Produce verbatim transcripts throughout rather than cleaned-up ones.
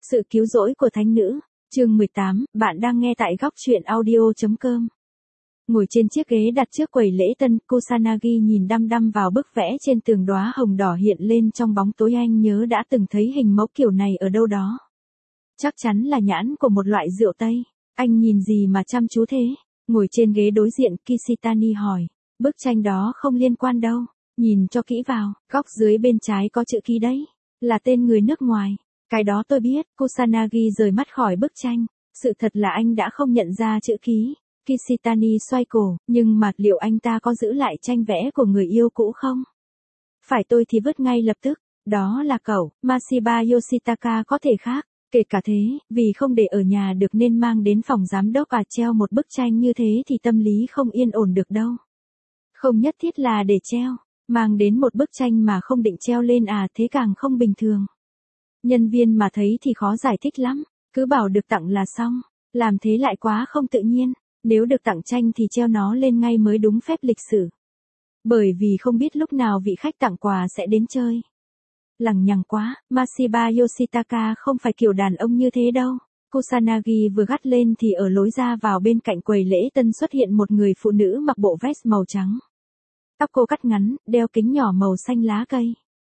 Sự cứu rỗi của thánh nữ, chương mười tám, bạn đang nghe tại góc truyện audio chấm com. Ngồi trên chiếc ghế đặt trước quầy lễ tân, Kusanagi nhìn đăm đăm vào bức vẽ trên tường đóa hồng đỏ hiện lên trong bóng tối. Anh nhớ đã từng thấy hình mẫu kiểu này ở đâu đó. Chắc chắn là nhãn của một loại rượu Tây. Anh nhìn gì mà chăm chú thế? Ngồi trên ghế đối diện, Kishitani hỏi. Bức tranh đó không liên quan đâu. Nhìn cho kỹ vào, góc dưới bên trái có chữ ký đấy. Là tên người nước ngoài. Cái đó tôi biết. Kusanagi rời mắt khỏi bức tranh. Sự thật là anh đã không nhận ra chữ ký. Kishitani xoay cổ, nhưng mà liệu anh ta có giữ lại tranh vẽ của người yêu cũ không? Phải tôi thì vứt ngay lập tức. Đó là cậu, Mashiba Yoshitaka có thể khác. Kể cả thế, vì không để ở nhà được nên mang đến phòng giám đốc à treo một bức tranh như thế thì tâm lý không yên ổn được đâu. Không nhất thiết là để treo, mang đến một bức tranh mà không định treo lên à thế càng không bình thường. Nhân viên mà thấy thì khó giải thích lắm, cứ bảo được tặng là xong, làm thế lại quá không tự nhiên, nếu được tặng tranh thì treo nó lên ngay mới đúng phép lịch sử. Bởi vì không biết lúc nào vị khách tặng quà sẽ đến chơi. Lằng nhằng quá, Mashiba Yoshitaka không phải kiểu đàn ông như thế đâu. Kusanagi vừa gắt lên thì ở lối ra vào bên cạnh quầy lễ tân xuất hiện một người phụ nữ mặc bộ vest màu trắng. Tóc cô cắt ngắn, đeo kính nhỏ màu xanh lá cây.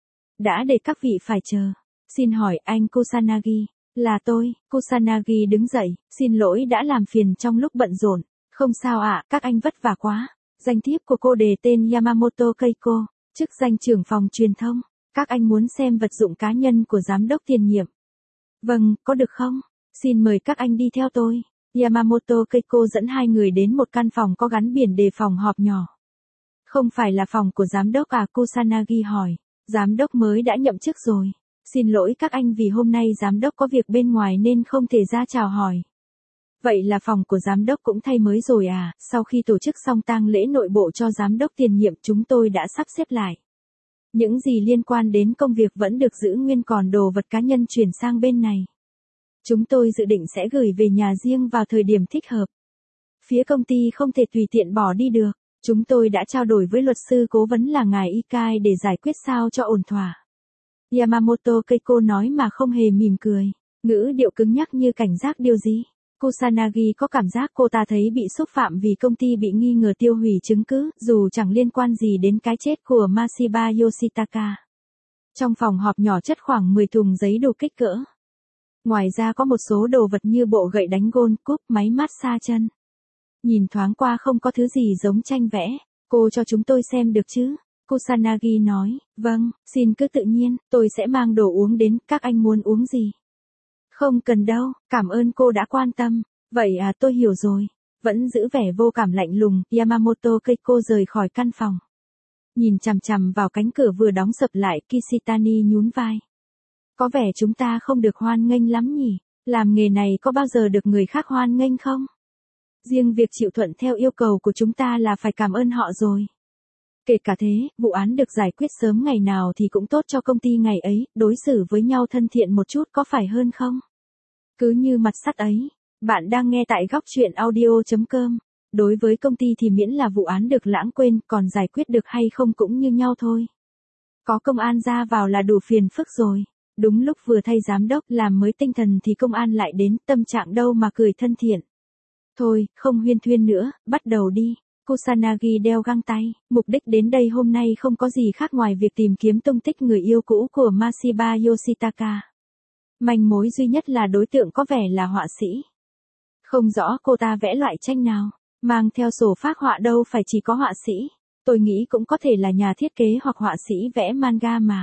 Đã để các vị phải chờ. Xin hỏi anh Kusanagi, là tôi. Kusanagi đứng dậy, xin lỗi đã làm phiền trong lúc bận rộn. Không sao ạ, à, các anh vất vả quá. Danh thiếp của cô đề tên Yamamoto Keiko, chức danh trưởng phòng truyền thông. Các anh muốn xem vật dụng cá nhân của giám đốc tiền nhiệm. Vâng, có được không? Xin mời các anh đi theo tôi. Yamamoto Keiko dẫn hai người đến một căn phòng có gắn biển đề phòng họp nhỏ. Không phải là phòng của giám đốc à? Kusanagi hỏi. Giám đốc mới đã nhậm chức rồi. Xin lỗi các anh vì hôm nay giám đốc có việc bên ngoài nên không thể ra chào hỏi. Vậy là phòng của giám đốc cũng thay mới rồi à? Sau khi tổ chức xong tang lễ nội bộ cho giám đốc tiền nhiệm chúng tôi đã sắp xếp lại. Những gì liên quan đến công việc vẫn được giữ nguyên, còn đồ vật cá nhân chuyển sang bên này. Chúng tôi dự định sẽ gửi về nhà riêng vào thời điểm thích hợp. Phía công ty không thể tùy tiện bỏ đi được. Chúng tôi đã trao đổi với luật sư cố vấn là ngài Ikai để giải quyết sao cho ổn thỏa. Yamamoto Keiko nói mà không hề mỉm cười. Ngữ điệu cứng nhắc như cảnh giác điều gì. Kusanagi có cảm giác cô ta thấy bị xúc phạm vì công ty bị nghi ngờ tiêu hủy chứng cứ, dù chẳng liên quan gì đến cái chết của Mashiba Yoshitaka. Trong phòng họp nhỏ chất khoảng mười thùng giấy đủ kích cỡ. Ngoài ra có một số đồ vật như bộ gậy đánh gôn, cúp, máy massage chân. Nhìn thoáng qua không có thứ gì giống tranh vẽ. Cô cho chúng tôi xem được chứ? Kusanagi nói, vâng, xin cứ tự nhiên, tôi sẽ mang đồ uống đến, các anh muốn uống gì? Không cần đâu, cảm ơn cô đã quan tâm. Vậy à, tôi hiểu rồi. Vẫn giữ vẻ vô cảm lạnh lùng, Yamamoto Keiko rời khỏi căn phòng. Nhìn chằm chằm vào cánh cửa vừa đóng sập lại, Kishitani nhún vai. Có vẻ chúng ta không được hoan nghênh lắm nhỉ? Làm nghề này có bao giờ được người khác hoan nghênh không? Riêng việc chịu thuận theo yêu cầu của chúng ta là phải cảm ơn họ rồi. Kể cả thế, vụ án được giải quyết sớm ngày nào thì cũng tốt cho công ty ngày ấy, đối xử với nhau thân thiện một chút có phải hơn không? Cứ như mặt sắt ấy, bạn đang nghe tại góc truyện audio chấm com. Đối với công ty thì miễn là vụ án được lãng quên, còn giải quyết được hay không cũng như nhau thôi. Có công an ra vào là đủ phiền phức rồi. Đúng lúc vừa thay giám đốc làm mới tinh thần thì công an lại đến, tâm trạng đâu mà cười thân thiện. Thôi, không huyên thuyên nữa, bắt đầu đi. Kusanagi đeo găng tay, mục đích đến đây hôm nay không có gì khác ngoài việc tìm kiếm tung tích người yêu cũ của Mashiba Yoshitaka. Manh mối duy nhất là đối tượng có vẻ là họa sĩ. Không rõ cô ta vẽ loại tranh nào, mang theo sổ phác họa đâu phải chỉ có họa sĩ. Tôi nghĩ cũng có thể là nhà thiết kế hoặc họa sĩ vẽ manga mà.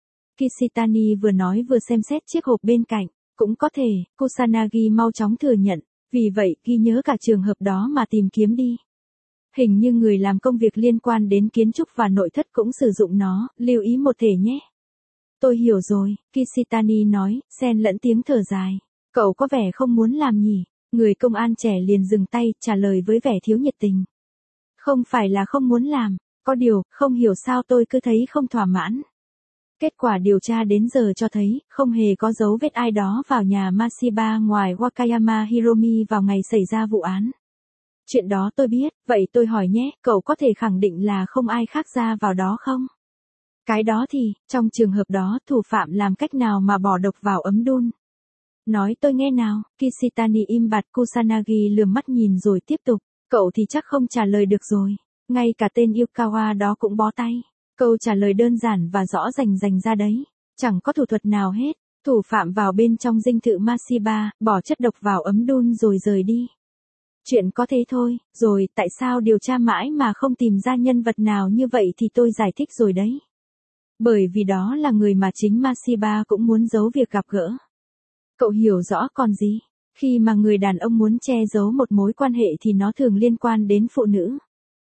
Kishitani vừa nói vừa xem xét chiếc hộp bên cạnh, cũng có thể, Kusanagi mau chóng thừa nhận, vì vậy ghi nhớ cả trường hợp đó mà tìm kiếm đi. Hình như người làm công việc liên quan đến kiến trúc và nội thất cũng sử dụng nó, lưu ý một thể nhé. Tôi hiểu rồi, Kishitani nói, xen lẫn tiếng thở dài. Cậu có vẻ không muốn làm nhỉ? Người công an trẻ liền dừng tay, trả lời với vẻ thiếu nhiệt tình. Không phải là không muốn làm, có điều, không hiểu sao tôi cứ thấy không thỏa mãn. Kết quả điều tra đến giờ cho thấy, không hề có dấu vết ai đó vào nhà Mashiba ngoài Wakayama Hiromi vào ngày xảy ra vụ án. Chuyện đó tôi biết, vậy tôi hỏi nhé, cậu có thể khẳng định là không ai khác ra vào đó không? Cái đó thì, trong trường hợp đó thủ phạm làm cách nào mà bỏ độc vào ấm đun? Nói tôi nghe nào, Kishitani im bặt. Kusanagi lườm mắt nhìn rồi tiếp tục, cậu thì chắc không trả lời được rồi. Ngay cả tên Yukawa đó cũng bó tay. Câu trả lời đơn giản và rõ rành rành ra đấy. Chẳng có thủ thuật nào hết. Thủ phạm vào bên trong dinh thự Mashiba, bỏ chất độc vào ấm đun rồi rời đi. Chuyện có thế thôi, rồi tại sao điều tra mãi mà không tìm ra nhân vật nào như vậy thì tôi giải thích rồi đấy. Bởi vì đó là người mà chính Mashiba cũng muốn giấu việc gặp gỡ. Cậu hiểu rõ còn gì, khi mà người đàn ông muốn che giấu một mối quan hệ thì nó thường liên quan đến phụ nữ.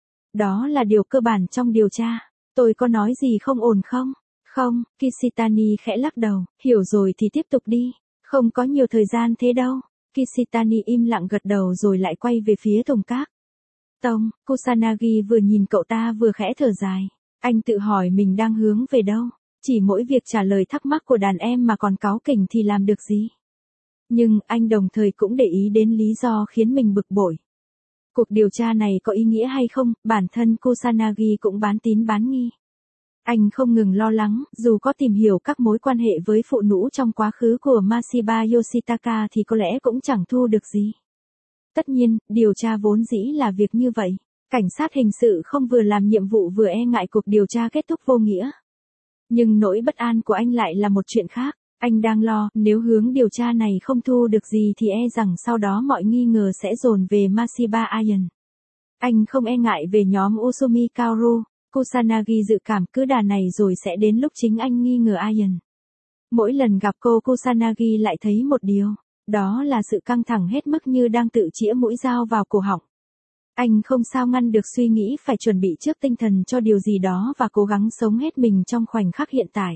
Đó là điều cơ bản trong điều tra. Tôi có nói gì không ổn không? Không, Kishitani khẽ lắc đầu, hiểu rồi thì tiếp tục đi, không có nhiều thời gian thế đâu. Kishitani im lặng gật đầu rồi lại quay về phía Tông Các. Tông, Kusanagi vừa nhìn cậu ta vừa khẽ thở dài. Anh tự hỏi mình đang hướng về đâu. Chỉ mỗi việc trả lời thắc mắc của đàn em mà còn cáu kỉnh thì làm được gì. Nhưng anh đồng thời cũng để ý đến lý do khiến mình bực bội. Cuộc điều tra này có ý nghĩa hay không, bản thân Kusanagi cũng bán tín bán nghi. Anh không ngừng lo lắng, dù có tìm hiểu các mối quan hệ với phụ nữ trong quá khứ của Mashiba Yoshitaka thì có lẽ cũng chẳng thu được gì. Tất nhiên, điều tra vốn dĩ là việc như vậy. Cảnh sát hình sự không vừa làm nhiệm vụ vừa e ngại cuộc điều tra kết thúc vô nghĩa. Nhưng nỗi bất an của anh lại là một chuyện khác. Anh đang lo, nếu hướng điều tra này không thu được gì thì e rằng sau đó mọi nghi ngờ sẽ dồn về Mashiba Iron. Anh không e ngại về nhóm Usumi Kaoru. Kusanagi dự cảm cứ đà này rồi sẽ đến lúc chính anh nghi ngờ Iron. Mỗi lần gặp cô Kusanagi lại thấy một điều, đó là sự căng thẳng hết mức như đang tự chĩa mũi dao vào cổ họng. Anh không sao ngăn được suy nghĩ phải chuẩn bị trước tinh thần cho điều gì đó và cố gắng sống hết mình trong khoảnh khắc hiện tại.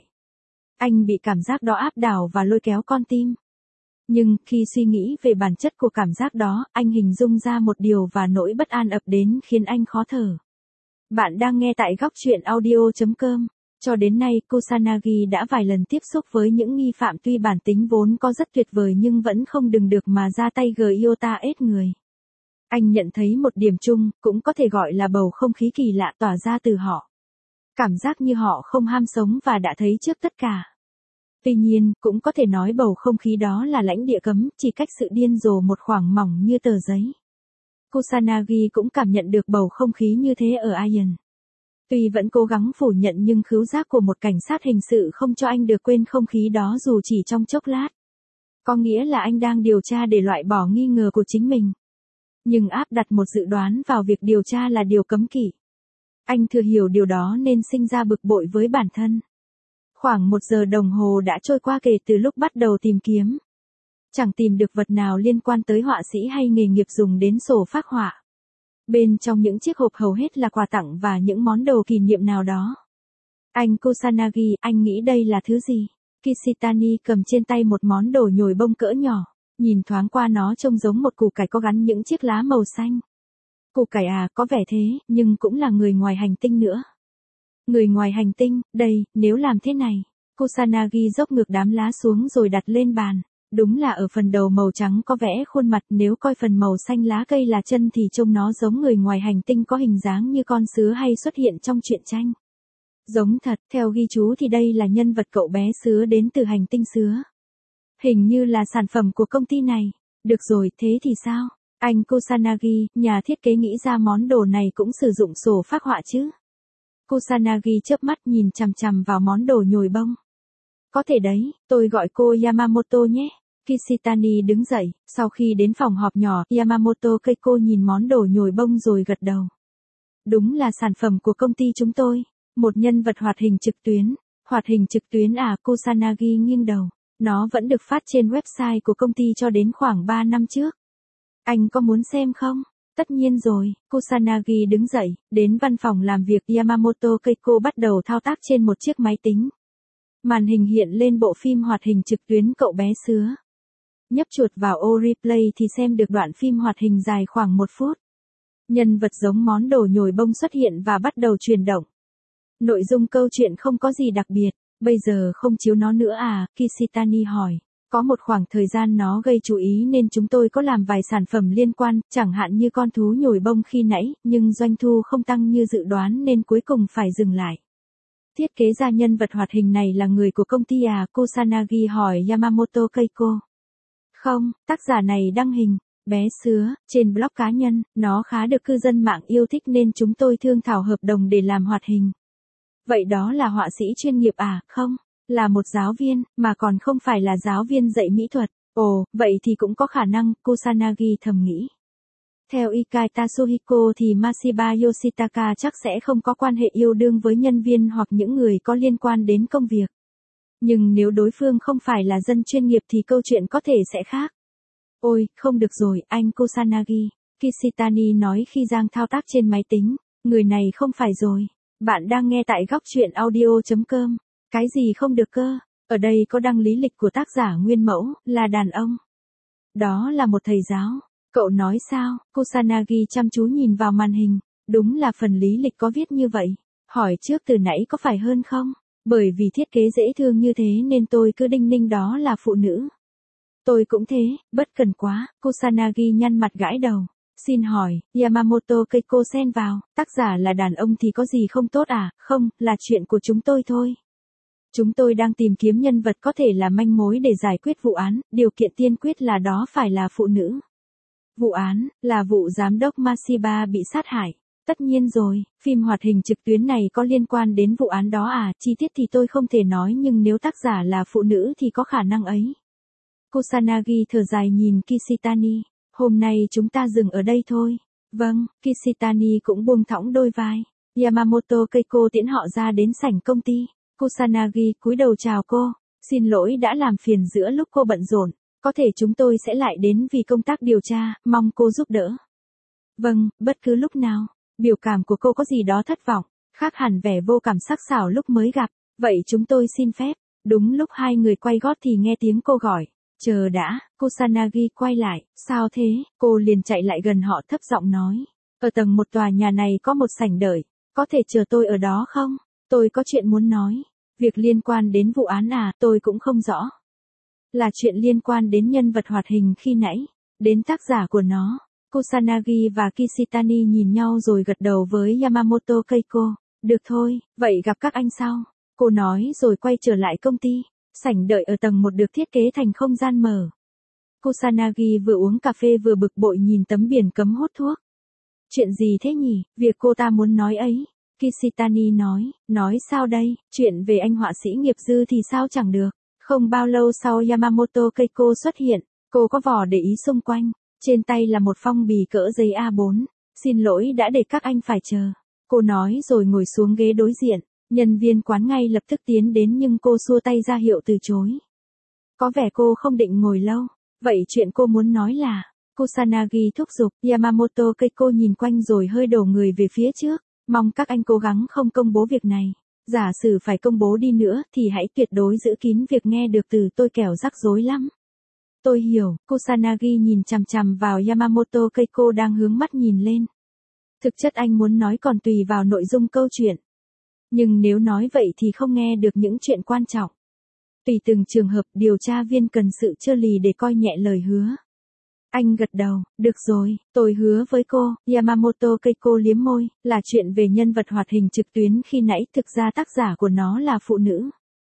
Anh bị cảm giác đó áp đảo và lôi kéo con tim. Nhưng khi suy nghĩ về bản chất của cảm giác đó, anh hình dung ra một điều và nỗi bất an ập đến khiến anh khó thở. Bạn đang nghe tại góc truyện audio chấm com. Cho đến nay, Kusanagi đã vài lần tiếp xúc với những nghi phạm tuy bản tính vốn có rất tuyệt vời nhưng vẫn không đừng được mà ra tay Gyota ết người. Anh nhận thấy một điểm chung, cũng có thể gọi là bầu không khí kỳ lạ tỏa ra từ họ. Cảm giác như họ không ham sống và đã thấy trước tất cả. Tuy nhiên, cũng có thể nói bầu không khí đó là lãnh địa cấm, chỉ cách sự điên rồ một khoảng mỏng như tờ giấy. Kusanagi cũng cảm nhận được bầu không khí như thế ở Iron. Tuy vẫn cố gắng phủ nhận nhưng khứu giác của một cảnh sát hình sự không cho anh được quên không khí đó dù chỉ trong chốc lát. Có nghĩa là anh đang điều tra để loại bỏ nghi ngờ của chính mình. Nhưng áp đặt một dự đoán vào việc điều tra là điều cấm kỵ. Anh thừa hiểu điều đó nên sinh ra bực bội với bản thân. Khoảng một giờ đồng hồ đã trôi qua kể từ lúc bắt đầu tìm kiếm. Chẳng tìm được vật nào liên quan tới họa sĩ hay nghề nghiệp dùng đến sổ phác họa. Bên trong những chiếc hộp hầu hết là quà tặng và những món đồ kỷ niệm nào đó. Anh Kusanagi, anh nghĩ đây là thứ gì? Kishitani cầm trên tay một món đồ nhồi bông cỡ nhỏ. Nhìn thoáng qua nó trông giống một củ cải có gắn những chiếc lá màu xanh. Củ cải à, có vẻ thế, nhưng cũng là người ngoài hành tinh nữa. Người ngoài hành tinh, đây, nếu làm thế này. Kusanagi dốc ngược đám lá xuống rồi đặt lên bàn. Đúng là ở phần đầu màu trắng có vẽ khuôn mặt, nếu coi phần màu xanh lá cây là chân thì trông nó giống người ngoài hành tinh có hình dáng như con sứa hay xuất hiện trong truyện tranh. Giống thật, theo ghi chú thì đây là nhân vật cậu bé sứa đến từ hành tinh sứa. Hình như là sản phẩm của công ty này. Được rồi, thế thì sao? Anh Kusanagi, nhà thiết kế nghĩ ra món đồ này cũng sử dụng sổ phác họa chứ? Kusanagi chớp mắt nhìn chằm chằm vào món đồ nhồi bông. Có thể đấy, tôi gọi cô Yamamoto nhé. Kishitani đứng dậy, sau khi đến phòng họp nhỏ, Yamamoto Keiko nhìn món đồ nhồi bông rồi gật đầu. Đúng là sản phẩm của công ty chúng tôi. Một nhân vật hoạt hình trực tuyến. Hoạt hình trực tuyến à? Kusanagi nghiêng đầu. Nó vẫn được phát trên website của công ty cho đến khoảng ba năm trước. Anh có muốn xem không? Tất nhiên rồi. Kusanagi đứng dậy, đến văn phòng làm việc. Yamamoto Keiko bắt đầu thao tác trên một chiếc máy tính. Màn hình hiện lên bộ phim hoạt hình trực tuyến cậu bé sứa. Nhấp chuột vào ô replay thì xem được đoạn phim hoạt hình dài khoảng một phút. Nhân vật giống món đồ nhồi bông xuất hiện và bắt đầu chuyển động. Nội dung câu chuyện không có gì đặc biệt. Bây giờ không chiếu nó nữa à? Kishitani hỏi. Có một khoảng thời gian nó gây chú ý nên chúng tôi có làm vài sản phẩm liên quan, chẳng hạn như con thú nhồi bông khi nãy, nhưng doanh thu không tăng như dự đoán nên cuối cùng phải dừng lại. Thiết kế ra nhân vật hoạt hình này là người của công ty à? Kusanagi hỏi Yamamoto Keiko. Không, tác giả này đăng hình. Bé sứa, trên blog cá nhân, nó khá được cư dân mạng yêu thích nên chúng tôi thương thảo hợp đồng để làm hoạt hình. Vậy đó là họa sĩ chuyên nghiệp à? Không, là một giáo viên, mà còn không phải là giáo viên dạy mỹ thuật. Ồ, vậy thì cũng có khả năng, Kusanagi thầm nghĩ. Theo Ikai Tatsuhiko thì Mashiba Yoshitaka chắc sẽ không có quan hệ yêu đương với nhân viên hoặc những người có liên quan đến công việc. Nhưng nếu đối phương không phải là dân chuyên nghiệp thì câu chuyện có thể sẽ khác. Ôi, không được rồi, anh Kusanagi, Kishitani nói khi Giang thao tác trên máy tính. Người này không phải rồi. Bạn đang nghe tại góc truyện audio chấm com. Cái gì không được cơ? Ở đây có đăng lý lịch của tác giả nguyên mẫu, là đàn ông. Đó là một thầy giáo. Cậu nói sao? Kusanagi chăm chú nhìn vào màn hình. Đúng là phần lý lịch có viết như vậy. Hỏi trước từ nãy có phải hơn không? Bởi vì thiết kế dễ thương như thế nên tôi cứ đinh ninh đó là phụ nữ. Tôi cũng thế, bất cần quá. Kusanagi nhăn mặt gãi đầu. Xin hỏi, Yamamoto Keiko xen vào, tác giả là đàn ông thì có gì không tốt à? Không, là chuyện của chúng tôi thôi. Chúng tôi đang tìm kiếm nhân vật có thể là manh mối để giải quyết vụ án, điều kiện tiên quyết là đó phải là phụ nữ. Vụ án, là vụ giám đốc Mashiba bị sát hại. Tất nhiên rồi, phim hoạt hình trực tuyến này có liên quan đến vụ án đó à? Chi tiết thì tôi không thể nói nhưng nếu tác giả là phụ nữ thì có khả năng ấy. Kusanagi thở dài nhìn Kishitani. Hôm nay chúng ta dừng ở đây thôi. Vâng, Kishitani cũng buông thõng đôi vai. Yamamoto Keiko tiễn họ ra đến sảnh công ty. Kusanagi cúi đầu chào cô. Xin lỗi đã làm phiền giữa lúc cô bận rộn. Có thể chúng tôi sẽ lại đến vì công tác điều tra, mong cô giúp đỡ. Vâng, bất cứ lúc nào. Biểu cảm của cô có gì đó thất vọng, khác hẳn vẻ vô cảm sắc sảo lúc mới gặp. Vậy chúng tôi xin phép. Đúng lúc hai người quay gót thì nghe tiếng cô gọi. Chờ đã, Kusanagi quay lại, sao thế? Cô liền chạy lại gần họ thấp giọng nói. Ở tầng một tòa nhà này có một sảnh đợi, có thể chờ tôi ở đó không? Tôi có chuyện muốn nói. Việc liên quan đến vụ án à, tôi cũng không rõ. Là chuyện liên quan đến nhân vật hoạt hình khi nãy, đến tác giả của nó. Kusanagi và Kishitani nhìn nhau rồi gật đầu với Yamamoto Keiko. Được thôi, vậy gặp các anh sau. Cô nói rồi quay trở lại công ty. Sảnh đợi ở tầng một được thiết kế thành không gian mở. Kusanagi vừa uống cà phê vừa bực bội nhìn tấm biển cấm hút thuốc. Chuyện gì thế nhỉ, việc cô ta muốn nói ấy. Kishitani nói, nói sao đây, chuyện về anh họa sĩ nghiệp dư thì sao chẳng được. Không bao lâu sau Yamamoto Keiko xuất hiện, cô có vò để ý xung quanh. Trên tay là một phong bì cỡ giấy A bốn. Xin lỗi đã để các anh phải chờ. Cô nói rồi ngồi xuống ghế đối diện. Nhân viên quán ngay lập tức tiến đến nhưng cô xua tay ra hiệu từ chối. Có vẻ cô không định ngồi lâu. Vậy chuyện cô muốn nói là... Kusanagi thúc giục. Yamamoto Keiko nhìn quanh rồi hơi đổ người về phía trước. Mong các anh cố gắng không công bố việc này. Giả sử phải công bố đi nữa thì hãy tuyệt đối giữ kín việc nghe được từ tôi kẻo rắc rối lắm. Tôi hiểu. Kusanagi nhìn chằm chằm vào Yamamoto Keiko đang hướng mắt nhìn lên. Thực chất anh muốn nói còn tùy vào nội dung câu chuyện. Nhưng nếu nói vậy thì không nghe được những chuyện quan trọng. Tùy từng trường hợp điều tra viên cần sự chơ lì để coi nhẹ lời hứa. Anh gật đầu, được rồi, tôi hứa với cô. Yamamoto Keiko liếm môi, là chuyện về nhân vật hoạt hình trực tuyến khi nãy thực ra tác giả của nó là phụ nữ.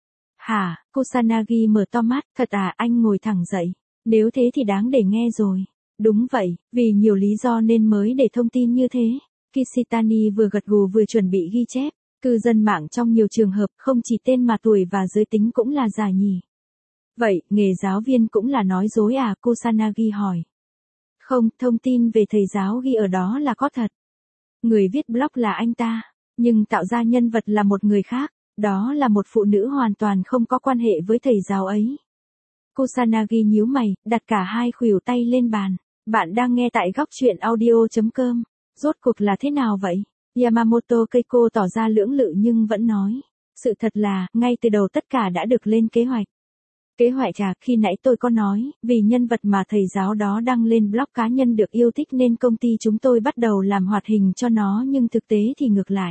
Hả, Kusanagi mở to mắt, thật à, anh ngồi thẳng dậy. Nếu thế thì đáng để nghe rồi. Đúng vậy, vì nhiều lý do nên mới để thông tin như thế. Kishitani vừa gật gù vừa chuẩn bị ghi chép. Cư dân mạng trong nhiều trường hợp không chỉ tên mà tuổi và giới tính cũng là giả nhỉ. Vậy, nghề giáo viên cũng là nói dối à? Kusanagi hỏi. Không, thông tin về thầy giáo ghi ở đó là có thật. Người viết blog là anh ta, nhưng tạo ra nhân vật là một người khác. Đó là một phụ nữ hoàn toàn không có quan hệ với thầy giáo ấy. Kusanagi nhíu mày, đặt cả hai khuỷu tay lên bàn. Bạn đang nghe tại góc truyện audio chấm com. Rốt cuộc là thế nào vậy? Yamamoto Keiko tỏ ra lưỡng lự nhưng vẫn nói. Sự thật là, ngay từ đầu tất cả đã được lên kế hoạch. Kế hoạch à, khi nãy tôi có nói, vì nhân vật mà thầy giáo đó đăng lên blog cá nhân được yêu thích nên công ty chúng tôi bắt đầu làm hoạt hình cho nó nhưng thực tế thì ngược lại.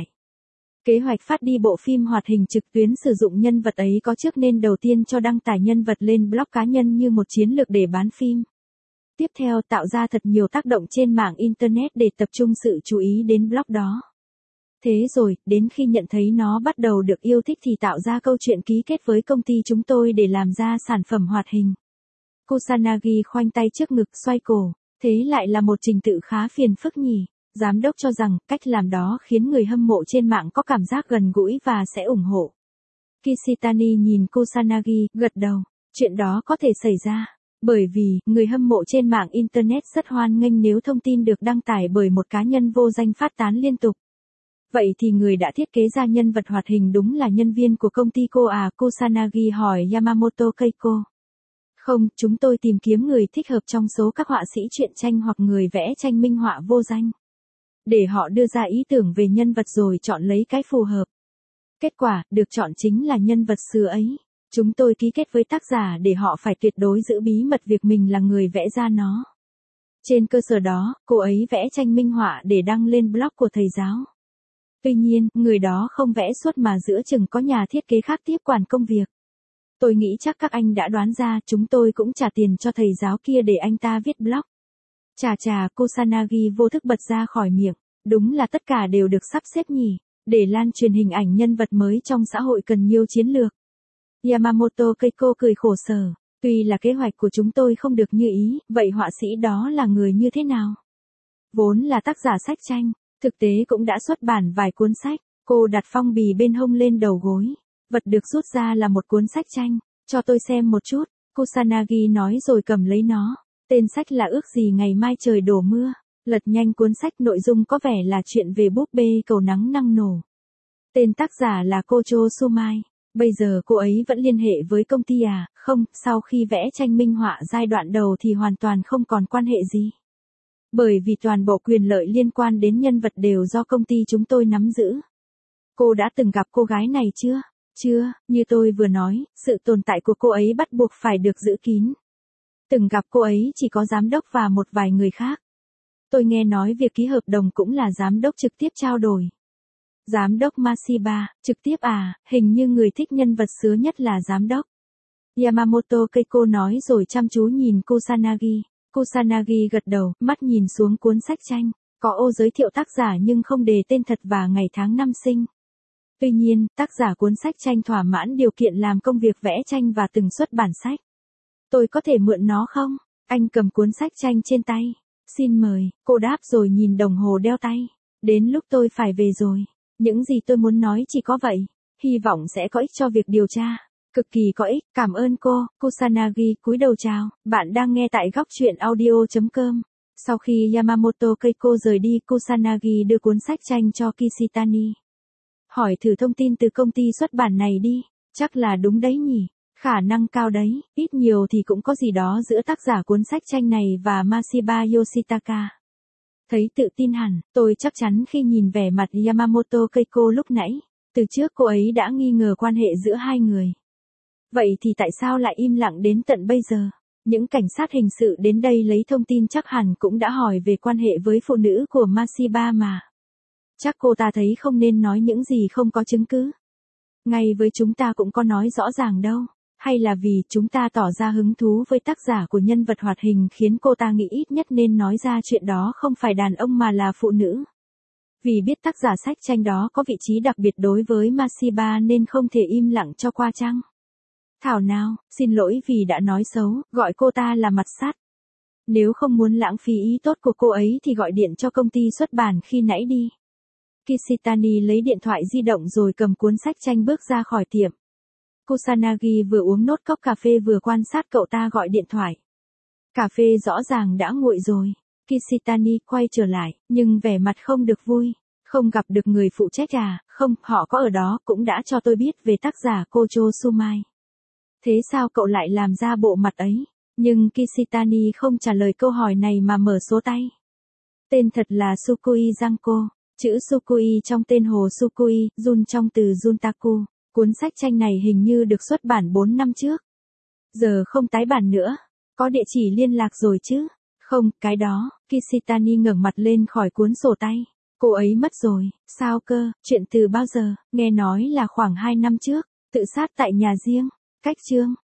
Kế hoạch phát đi bộ phim hoạt hình trực tuyến sử dụng nhân vật ấy có trước nên đầu tiên cho đăng tải nhân vật lên blog cá nhân như một chiến lược để bán phim. Tiếp theo tạo ra thật nhiều tác động trên mạng Internet để tập trung sự chú ý đến blog đó. Thế rồi, đến khi nhận thấy nó bắt đầu được yêu thích thì tạo ra câu chuyện ký kết với công ty chúng tôi để làm ra sản phẩm hoạt hình. Kusanagi khoanh tay trước ngực xoay cổ, thế lại là một trình tự khá phiền phức nhỉ. Giám đốc cho rằng cách làm đó khiến người hâm mộ trên mạng có cảm giác gần gũi và sẽ ủng hộ. Kishitani nhìn Kusanagi, gật đầu. Chuyện đó có thể xảy ra. Bởi vì, người hâm mộ trên mạng Internet rất hoan nghênh nếu thông tin được đăng tải bởi một cá nhân vô danh phát tán liên tục. Vậy thì người đã thiết kế ra nhân vật hoạt hình đúng là nhân viên của công ty cô à? Kusanagi hỏi Yamamoto Keiko. Không, chúng tôi tìm kiếm người thích hợp trong số các họa sĩ truyện tranh hoặc người vẽ tranh minh họa vô danh. Để họ đưa ra ý tưởng về nhân vật rồi chọn lấy cái phù hợp. Kết quả, được chọn chính là nhân vật xưa ấy. Chúng tôi ký kết với tác giả để họ phải tuyệt đối giữ bí mật việc mình là người vẽ ra nó. Trên cơ sở đó, cô ấy vẽ tranh minh họa để đăng lên blog của thầy giáo. Tuy nhiên, người đó không vẽ suốt mà giữa chừng có nhà thiết kế khác tiếp quản công việc. Tôi nghĩ chắc các anh đã đoán ra, chúng tôi cũng trả tiền cho thầy giáo kia để anh ta viết blog. Chà chà, Kusanagi vô thức bật ra khỏi miệng. Đúng là tất cả đều được sắp xếp nhỉ. Để lan truyền hình ảnh nhân vật mới trong xã hội cần nhiều chiến lược. Yamamoto Keiko cười khổ sở. Tuy là kế hoạch của chúng tôi không được như ý, vậy họa sĩ đó là người như thế nào? Vốn là tác giả sách tranh, thực tế cũng đã xuất bản vài cuốn sách. Cô đặt phong bì bên hông lên đầu gối. Vật được rút ra là một cuốn sách tranh. Cho tôi xem một chút, Kusanagi nói rồi cầm lấy nó. Tên sách là Ước gì ngày mai trời đổ mưa. Lật nhanh cuốn sách, nội dung có vẻ là chuyện về búp bê cầu nắng năng nổ. Tên tác giả là Kocho Sumai. Bây giờ cô ấy vẫn liên hệ với công ty à? Không, sau khi vẽ tranh minh họa giai đoạn đầu thì hoàn toàn không còn quan hệ gì. Bởi vì toàn bộ quyền lợi liên quan đến nhân vật đều do công ty chúng tôi nắm giữ. Cô đã từng gặp cô gái này chưa? Chưa, như tôi vừa nói, sự tồn tại của cô ấy bắt buộc phải được giữ kín. Từng gặp cô ấy chỉ có giám đốc và một vài người khác. Tôi nghe nói việc ký hợp đồng cũng là giám đốc trực tiếp trao đổi. Giám đốc Masiba, trực tiếp à, hình như người thích nhân vật xứa nhất là giám đốc. Yamamoto Keiko nói rồi chăm chú nhìn Kusanagi. Kusanagi gật đầu, mắt nhìn xuống cuốn sách tranh. Có ô giới thiệu tác giả nhưng không đề tên thật và ngày tháng năm sinh. Tuy nhiên, tác giả cuốn sách tranh thỏa mãn điều kiện làm công việc vẽ tranh và từng xuất bản sách. Tôi có thể mượn nó không? Anh cầm cuốn sách tranh trên tay. Xin mời, cô đáp rồi nhìn đồng hồ đeo tay. Đến lúc tôi phải về rồi. Những gì tôi muốn nói chỉ có vậy. Hy vọng sẽ có ích cho việc điều tra. Cực kỳ có ích, cảm ơn cô. Kusanagi cúi đầu chào. Bạn đang nghe tại góc truyện audio chấm com. Sau khi Yamamoto Keiko rời đi, Kusanagi đưa cuốn sách tranh cho Kishitani. Hỏi thử thông tin từ công ty xuất bản này đi. Chắc là đúng đấy nhỉ. Khả năng cao đấy, ít nhiều thì cũng có gì đó giữa tác giả cuốn sách tranh này và Masiba Yoshitaka. Thấy tự tin hẳn, tôi chắc chắn khi nhìn vẻ mặt Yamamoto Keiko lúc nãy. Từ trước cô ấy đã nghi ngờ quan hệ giữa hai người. Vậy thì tại sao lại im lặng đến tận bây giờ? Những cảnh sát hình sự đến đây lấy thông tin chắc hẳn cũng đã hỏi về quan hệ với phụ nữ của Masiba mà. Chắc cô ta thấy không nên nói những gì không có chứng cứ. Ngay với chúng ta cũng có nói rõ ràng đâu. Hay là vì chúng ta tỏ ra hứng thú với tác giả của nhân vật hoạt hình khiến cô ta nghĩ ít nhất nên nói ra chuyện đó không phải đàn ông mà là phụ nữ. Vì biết tác giả sách tranh đó có vị trí đặc biệt đối với Masiba nên không thể im lặng cho qua chăng? Thảo nào, xin lỗi vì đã nói xấu, gọi cô ta là mặt sắt. Nếu không muốn lãng phí ý tốt của cô ấy thì gọi điện cho công ty xuất bản khi nãy đi. Kishitani lấy điện thoại di động rồi cầm cuốn sách tranh bước ra khỏi tiệm. Kusanagi vừa uống nốt cốc cà phê vừa quan sát cậu ta gọi điện thoại. Cà phê rõ ràng đã nguội rồi. Kishitani quay trở lại, nhưng vẻ mặt không được vui. Không gặp được người phụ trách à? Không, họ có ở đó, cũng đã cho tôi biết về tác giả Kocho Sumai. Thế sao cậu lại làm ra bộ mặt ấy? Nhưng Kishitani không trả lời câu hỏi này mà mở số tay. Tên thật là Sukui Janko. Chữ Sukui trong tên Hồ Sukui, Jun trong từ Juntaku. Cuốn sách tranh này hình như được xuất bản bốn năm trước. Giờ không tái bản nữa. Có địa chỉ liên lạc rồi chứ? Không, cái đó. Kishitani ngẩng mặt lên khỏi cuốn sổ tay. Cô ấy mất rồi. Sao cơ? Chuyện từ bao giờ? Nghe nói là khoảng hai năm trước. Tự sát tại nhà riêng. Cách chương.